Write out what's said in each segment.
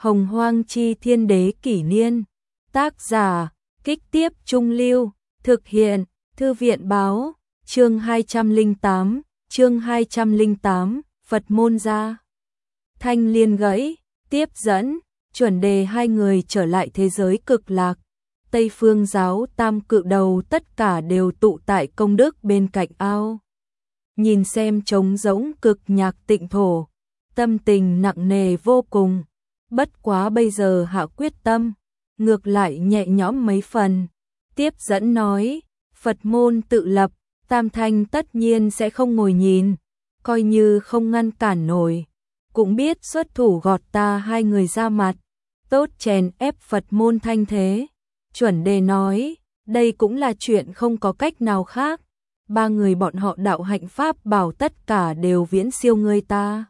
Hồng Hoang Chi Thiên Đế Kỷ Niên. Tác giả, Kích Tiếp Trung Lưu. Thực hiện, Thư viện Báo. Chương 208, Phật môn ra. Thanh liên gãy, tiếp dẫn, chuẩn đề hai người trở lại thế giới cực lạc. Tây Phương giáo tam cự đầu tất cả đều tụ tại công đức bên cạnh ao. Nhìn xem trống rỗng cực nhạc tịnh thổ, tâm tình nặng nề vô cùng. Bất quá bây giờ hạ quyết tâm, ngược lại nhẹ nhõm mấy phần. Tiếp dẫn nói, Phật môn tự lập, Tam Thanh tất nhiên sẽ không ngồi nhìn, coi như không ngăn cản nổi, cũng biết xuất thủ gọt ta hai người ra mặt, tốt chèn ép Phật môn thanh thế. Chuẩn đề nói, đây cũng là chuyện không có cách nào khác, ba người bọn họ đạo hạnh pháp bảo tất cả đều viễn siêu ngươi ta.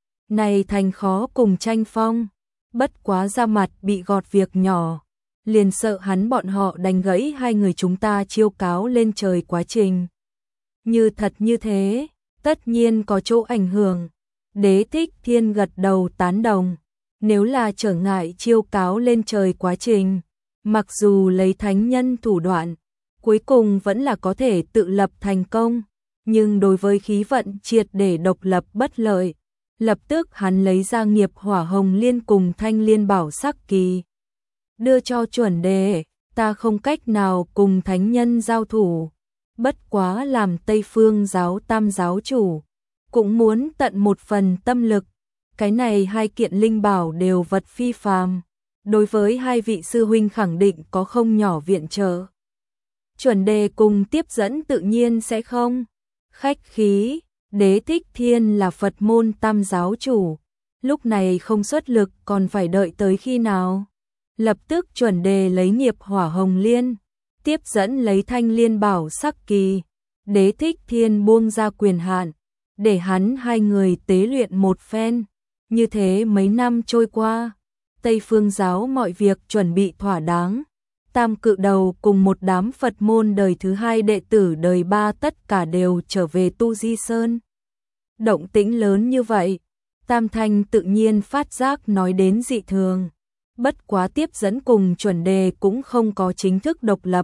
Này thành khó cùng tranh phong, bất quá ra mặt bị gọt việc nhỏ, liền sợ hắn bọn họ đánh gãy hai người chúng ta chiêu cáo lên trời quá trình. Như thật như thế, tất nhiên có chỗ ảnh hưởng. Đế Thích Thiên gật đầu tán đồng, nếu là trở ngại chiêu cáo lên trời quá trình, mặc dù lấy thánh nhân thủ đoạn, cuối cùng vẫn là có thể tự lập thành công, nhưng đối với khí vận triệt để độc lập bất lợi. Lập tức hắn lấy ra nghiệp hỏa hồng liên cùng thanh liên bảo sắc kỳ, đưa cho chuẩn đề, ta không cách nào cùng thánh nhân giao thủ, bất quá làm Tây Phương giáo tam giáo chủ, cũng muốn tận một phần tâm lực, cái này hai kiện linh bảo đều vật phi phàm, đối với hai vị sư huynh khẳng định có không nhỏ viện trợ. Chuẩn đề cùng tiếp dẫn tự nhiên sẽ không khách khí. Đế Thích Thiên là Phật môn tam giáo chủ, lúc này không xuất lực còn phải đợi tới khi nào. Lập tức chuẩn đề lấy nghiệp hỏa hồng liên, tiếp dẫn lấy thanh liên bảo sắc kỳ. Đế Thích Thiên buông ra quyền hạn, để hắn hai người tế luyện một phen. Như thế mấy năm trôi qua, Tây Phương giáo mọi việc chuẩn bị thỏa đáng. Tam cự đầu cùng một đám Phật môn đời thứ hai đệ tử đời ba tất cả đều trở về Tu Di Sơn. Động tĩnh lớn như vậy, Tam Thanh tự nhiên phát giác nói đến dị thường. Bất quá tiếp dẫn cùng chuẩn đề cũng không có chính thức độc lập.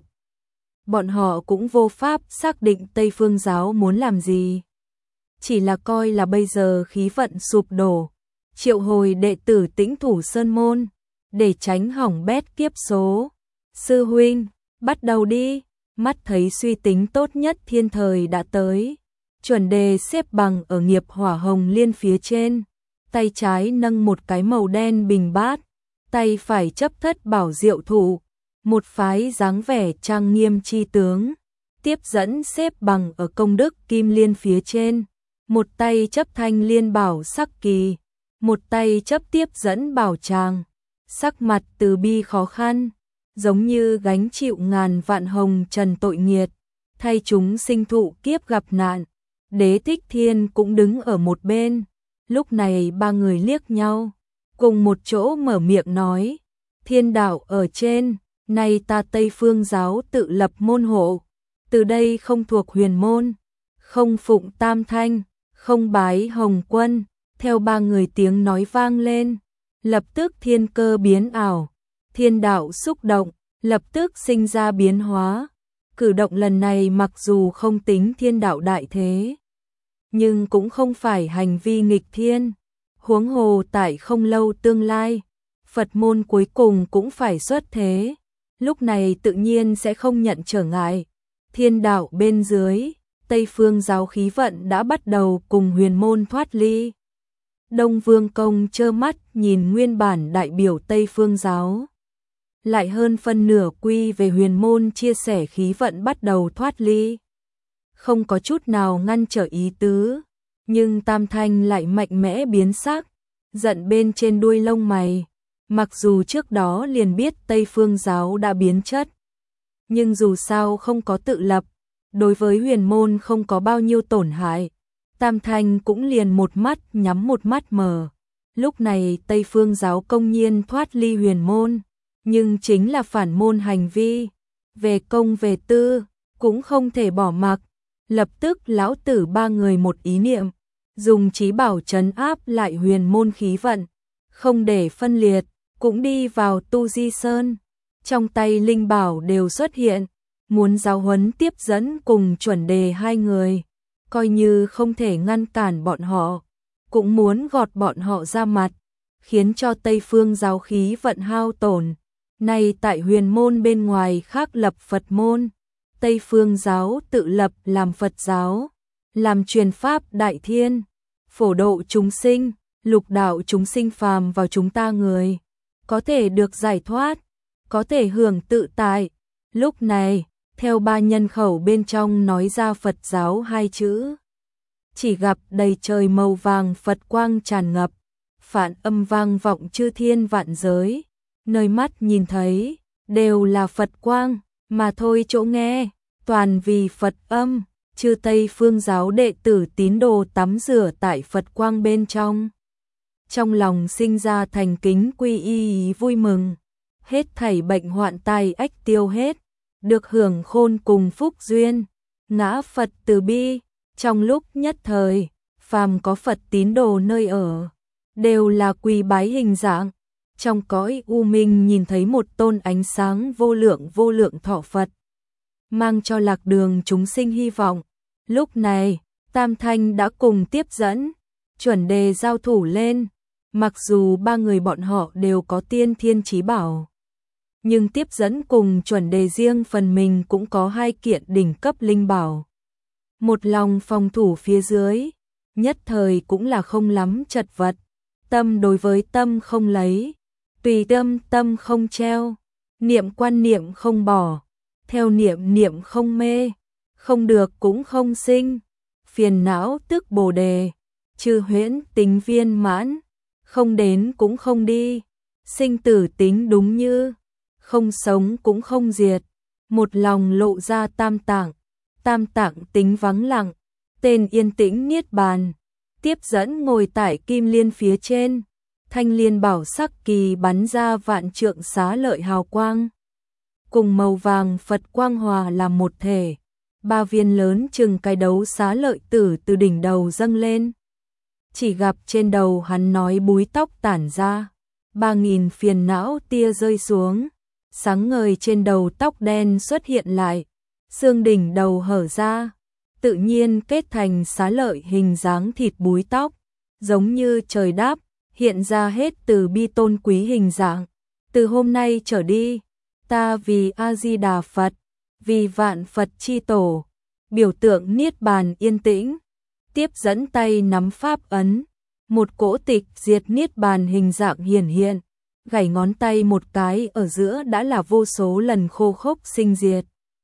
Bọn họ cũng vô pháp xác định Tây Phương giáo muốn làm gì. Chỉ là coi là bây giờ khí vận sụp đổ, triệu hồi đệ tử Tĩnh Thủ Sơn Môn, để tránh hỏng bét kiếp số. Sư huynh, bắt đầu đi. Mắt thấy suy tính tốt nhất thiên thời đã tới. Chuẩn đề xếp bằng ở nghiệp hỏa hồng liên phía trên, tay trái nâng một cái màu đen bình bát, tay phải chấp thất bảo diệu thụ, một phái dáng vẻ trang nghiêm chi tướng. Tiếp dẫn xếp bằng ở công đức kim liên phía trên, một tay chấp thanh liên bảo sắc kỳ, một tay chấp tiếp dẫn bảo tràng, sắc mặt từ bi khó khăn, giống như gánh chịu ngàn vạn hồng trần tội nghiệt, thay chúng sinh thụ kiếp gặp nạn. Đế Thích Thiên cũng đứng ở một bên, lúc này ba người liếc nhau, cùng một chỗ mở miệng nói, thiên đạo ở trên, nay ta Tây Phương giáo tự lập môn hộ, từ đây không thuộc huyền môn, không phụng Tam Thanh, không bái Hồng Quân. Theo ba người tiếng nói vang lên, lập tức thiên cơ biến ảo, thiên đạo xúc động, lập tức sinh ra biến hóa. Cử động lần này mặc dù không tính thiên đạo đại thế, nhưng cũng không phải hành vi nghịch thiên. Huống hồ tại không lâu tương lai, Phật môn cuối cùng cũng phải xuất thế, lúc này tự nhiên sẽ không nhận trở ngại. Thiên đạo bên dưới, Tây Phương giáo khí vận đã bắt đầu cùng huyền môn thoát ly. Đông Vương Công trơ mắt nhìn nguyên bản đại biểu Tây Phương giáo, lại hơn phân nửa quy về huyền môn chia sẻ khí vận bắt đầu thoát ly. Không có chút nào ngăn trở ý tứ, nhưng Tam Thanh lại mạnh mẽ biến sắc, giận bên trên đuôi lông mày. Mặc dù trước đó liền biết Tây Phương giáo đã biến chất, nhưng dù sao không có tự lập, đối với huyền môn không có bao nhiêu tổn hại. Tam Thanh cũng liền một mắt nhắm một mắt mở. Lúc này Tây Phương giáo công nhiên thoát ly huyền môn, nhưng chính là phản môn hành vi, về công về tư, cũng không thể bỏ mặc. Lập tức lão tử ba người một ý niệm, dùng trí bảo trấn áp lại huyền môn khí vận, không để phân liệt, cũng đi vào Tu Di Sơn, trong tay linh bảo đều xuất hiện, muốn giáo huấn Tiếp Dẫn cùng Chuẩn Đề hai người, coi như không thể ngăn cản bọn họ, cũng muốn gọt bọn họ ra mặt, khiến cho Tây Phương giáo khí vận hao tổn. Nay tại huyền môn bên ngoài khác lập Phật môn, Tây Phương giáo tự lập làm Phật giáo, làm truyền pháp đại thiên, phổ độ chúng sinh, lục đạo chúng sinh phàm vào chúng ta người, có thể được giải thoát, có thể hưởng tự tại. Lúc này, theo ba nhân khẩu bên trong nói ra Phật giáo hai chữ, chỉ gặp đầy trời màu vàng Phật quang tràn ngập, phản âm vang vọng chư thiên vạn giới, nơi mắt nhìn thấy đều là Phật quang, mà thôi chỗ nghe toàn vì Phật âm. Chư Tây Phương giáo đệ tử tín đồ tắm rửa tại Phật quang bên trong, trong lòng sinh ra thành kính quy y vui mừng, hết thảy bệnh hoạn tai ách tiêu hết, được hưởng khôn cùng phúc duyên, ngã Phật từ bi. Trong lúc nhất thời, phàm có Phật tín đồ nơi ở, đều là quỳ bái hình dạng, trong cõi u minh nhìn thấy một tôn ánh sáng vô lượng thọ Phật, mang cho lạc đường chúng sinh hy vọng. Lúc này, Tam Thanh đã cùng Tiếp Dẫn, Chuẩn Đề giao thủ lên, mặc dù ba người bọn họ đều có tiên thiên chí bảo, nhưng Tiếp Dẫn cùng Chuẩn Đề riêng phần mình cũng có hai kiện đỉnh cấp linh bảo. Một lòng phòng thủ phía dưới, nhất thời cũng là không lắm chật vật, tâm đối với tâm không lấy, tùy tâm tâm không treo, niệm quan niệm không bỏ, theo niệm niệm không mê, không được cũng không sinh, phiền não tức Bồ đề, chư huyễn tính viên mãn, không đến cũng không đi, sinh tử tính đúng như, không sống cũng không diệt, một lòng lộ ra tam tạng, tam tạng tính vắng lặng, tên yên tĩnh niết bàn. Tiếp Dẫn ngồi tại kim liên phía trên, thanh liên bảo sắc kỳ bắn ra vạn trượng xá lợi hào quang, cùng màu vàng Phật quang hòa làm một thể. Ba viên lớn chừng cái đấu xá lợi tử từ đỉnh đầu dâng lên. Chỉ gặp trên đầu hắn nói búi tóc tản ra, 3000 phiền não tia rơi xuống, sáng ngời trên đầu tóc đen xuất hiện lại, xương đỉnh đầu hở ra, tự nhiên kết thành xá lợi hình dáng thịt búi tóc, giống như trời đáp, hiện ra hết từ bi tôn quý hình dạng. Từ hôm nay trở đi, ta vì A-di-đà Phật, vì vạn Phật chi tổ, biểu tượng niết bàn yên tĩnh. Tiếp Dẫn tay nắm pháp ấn, một cỗ tịch diệt niết bàn hình dạng hiển hiện, gảy ngón tay một cái ở giữa đã là vô số lần khô khốc sinh diệt.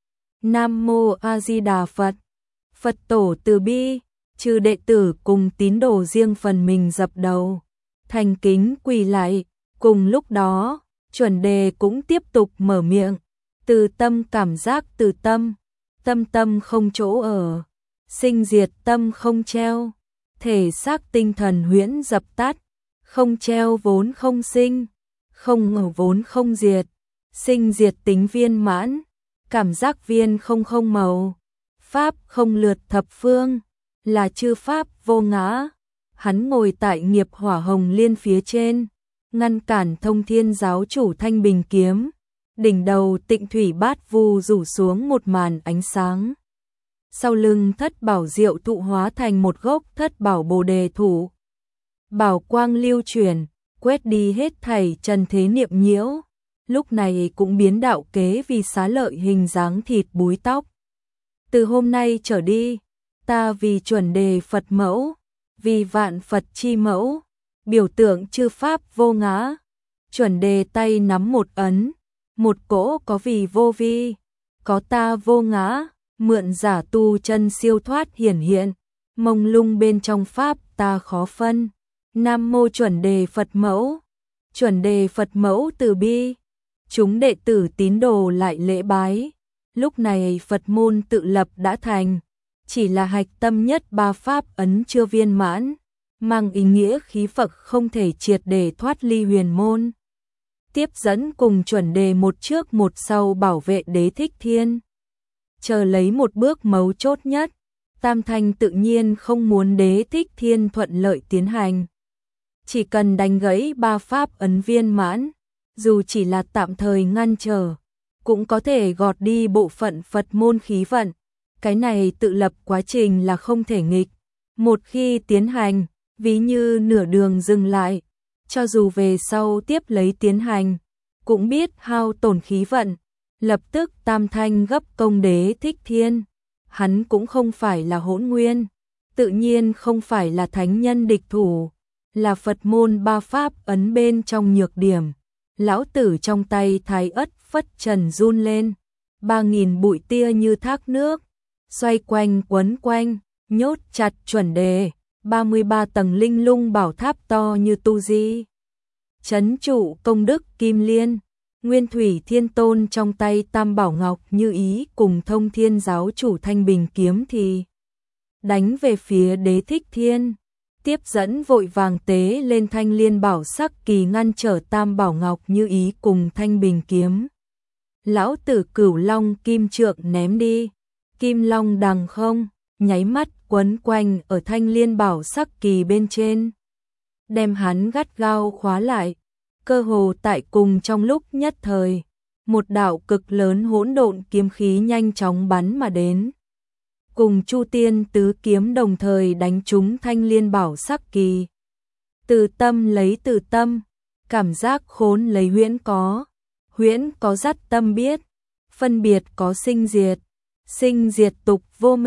Nam mô A Di Đà Phật. Phật tổ từ bi, chư đệ tử cùng tín đồ riêng phần mình dập đầu, thành kính quỳ lại. Cùng lúc đó, Chuẩn Đề cũng tiếp tục mở miệng, từ tâm cảm giác từ tâm, tâm tâm không chỗ ở, sinh diệt tâm không treo, thể xác tinh thần huyễn dập tắt, không treo vốn không sinh, không ngờ vốn không diệt, sinh diệt tính viên mãn, cảm giác viên không không màu, pháp không lượt thập phương, là chư pháp vô ngã. Hắn ngồi tại nghiệp hỏa hồng liên phía trên, ngăn cản Thông Thiên giáo chủ Thanh Bình kiếm, đỉnh đầu Tịnh Thủy Bát Vu rủ xuống một màn ánh sáng. Sau lưng Thất Bảo Diệu Thụ hóa thành một gốc Thất Bảo Bồ Đề Thụ. Bảo quang lưu chuyển, quét đi hết thảy trần thế niệm nhiễu, lúc này cũng biến đạo kế vì xá lợi hình dáng thịt búi tóc. Từ hôm nay trở đi, ta vì Chuẩn Đề Phật mẫu, vì vạn Phật chi mẫu, biểu tượng chư pháp vô ngã. Chuẩn Đề tay nắm một ấn, một cỗ có vì vô vi, có ta vô ngã, mượn giả tu chân siêu thoát hiển hiện, mông lung bên trong pháp ta khó phân. Nam mô Chuẩn Đề Phật mẫu. Chuẩn Đề Phật mẫu từ bi. Chúng đệ tử tín đồ lại lễ bái. Lúc này Phật môn tự lập đã thành, chỉ là hạch tâm nhất ba pháp ấn chưa viên mãn, mang ý nghĩa khí Phật không thể triệt để thoát ly huyền môn. Tiếp Dẫn cùng Chuẩn Đề một trước một sau bảo vệ Đế Thích Thiên, chờ lấy một bước mấu chốt nhất. Tam Thanh tự nhiên không muốn Đế Thích Thiên thuận lợi tiến hành, chỉ cần đánh gãy ba pháp ấn viên mãn, dù chỉ là tạm thời ngăn trở, cũng có thể gọt đi bộ phận Phật môn khí vận. Cái này tự lập quá trình là không thể nghịch. Một khi tiến hành, ví như nửa đường dừng lại, cho dù về sau tiếp lấy tiến hành, cũng biết hao tổn khí vận. Lập tức tam thanh gấp công Đế Thích Thiên. Hắn cũng không phải là hỗn nguyên, tự nhiên không phải là thánh nhân địch thủ, là Phật môn ba pháp ấn bên trong nhược điểm. Lão tử trong tay thái ất phất trần run lên, 3.000 bụi tia như thác nước, xoay quanh quấn quanh, nhốt chặt chuẩn đề, 33 tầng linh lung bảo tháp to như tu di. Chấn trụ công đức kim liên, Nguyên Thủy Thiên Tôn trong tay Tam Bảo Ngọc Như Ý cùng Thông Thiên giáo chủ Thanh Bình kiếm thì đánh về phía Đế Thích Thiên. Tiếp dẫn vội vàng tế lên Thanh Liên Bảo Sắc Kỳ ngăn trở Tam Bảo Ngọc Như Ý cùng Thanh Bình kiếm. Lão tử Cửu Long kim trượng ném đi, kim long đằng không, nháy mắt quấn quanh ở Thanh Liên Bảo Sắc Kỳ bên trên, đem hắn gắt gao khóa lại. Cơ hồ tại cùng trong lúc nhất thời, một đạo cực lớn hỗn độn kiếm khí nhanh chóng bắn mà đến. Cùng Chu Tiên tứ kiếm đồng thời đánh trúng Thanh Liên Bảo Sắc Kỳ. Từ tâm lấy từ tâm, cảm giác khốn lấy huyễn có dắt tâm biết, phân biệt có sinh diệt tục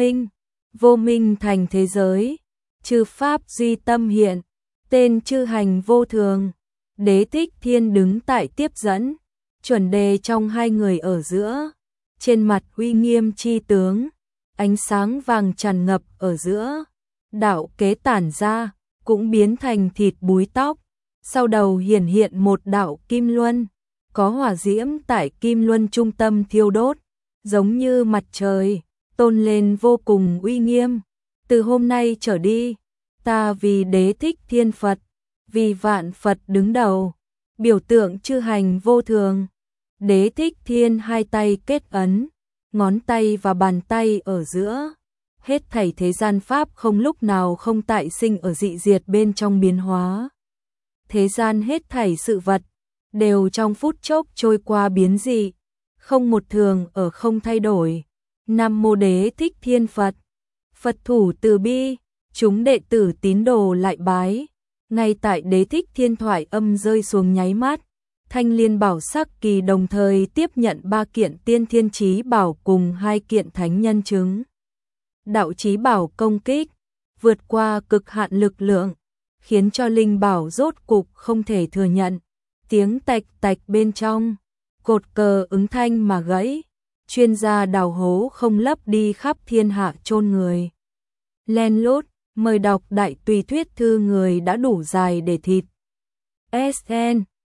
vô minh thành thế giới, chư pháp duy tâm hiện, tên chư hành vô thường. Đế Thích Thiên đứng tại tiếp dẫn, chuẩn đề trong hai người ở giữa, trên mặt uy nghiêm chi tướng, ánh sáng vàng tràn ngập ở giữa, đạo kế tản ra, cũng biến thành thịt búi tóc, sau đầu hiển hiện một đạo kim luân, có hỏa diễm tại kim luân trung tâm thiêu đốt, giống như mặt trời, tôn lên vô cùng uy nghiêm. Từ hôm nay trở đi, ta vì Đế Thích Thiên Phật, vì vạn Phật đứng đầu, biểu tượng chư hành vô thường. Đế Thích Thiên hai tay kết ấn, ngón tay và bàn tay ở giữa, hết thảy thế gian pháp không lúc nào không tại sinh ở dị diệt bên trong biến hóa. Thế gian hết thảy sự vật đều trong phút chốc trôi qua biến dị, không một thường ở không thay đổi. Nam mô Đế Thích Thiên Phật. Phật thủ từ bi, chúng đệ tử tín đồ lại bái. Ngay tại Đế Thích Thiên thoại âm rơi xuống nháy mắt, Thanh Liên Bảo Sắc Kỳ đồng thời tiếp nhận 3 kiện tiên thiên chí bảo cùng 2 kiện thánh nhân chứng. Đạo chí bảo công kích, vượt qua cực hạn lực lượng, khiến cho linh bảo rốt cục không thể thừa nhận. Tiếng tạch tạch bên trong, cột cờ ứng thanh mà gãy, chuyên gia đào hố không lấp đi khắp thiên hạ chôn người. Len lút, mời đọc đại tùy thuyết thư người đã đủ dài để thịt. SN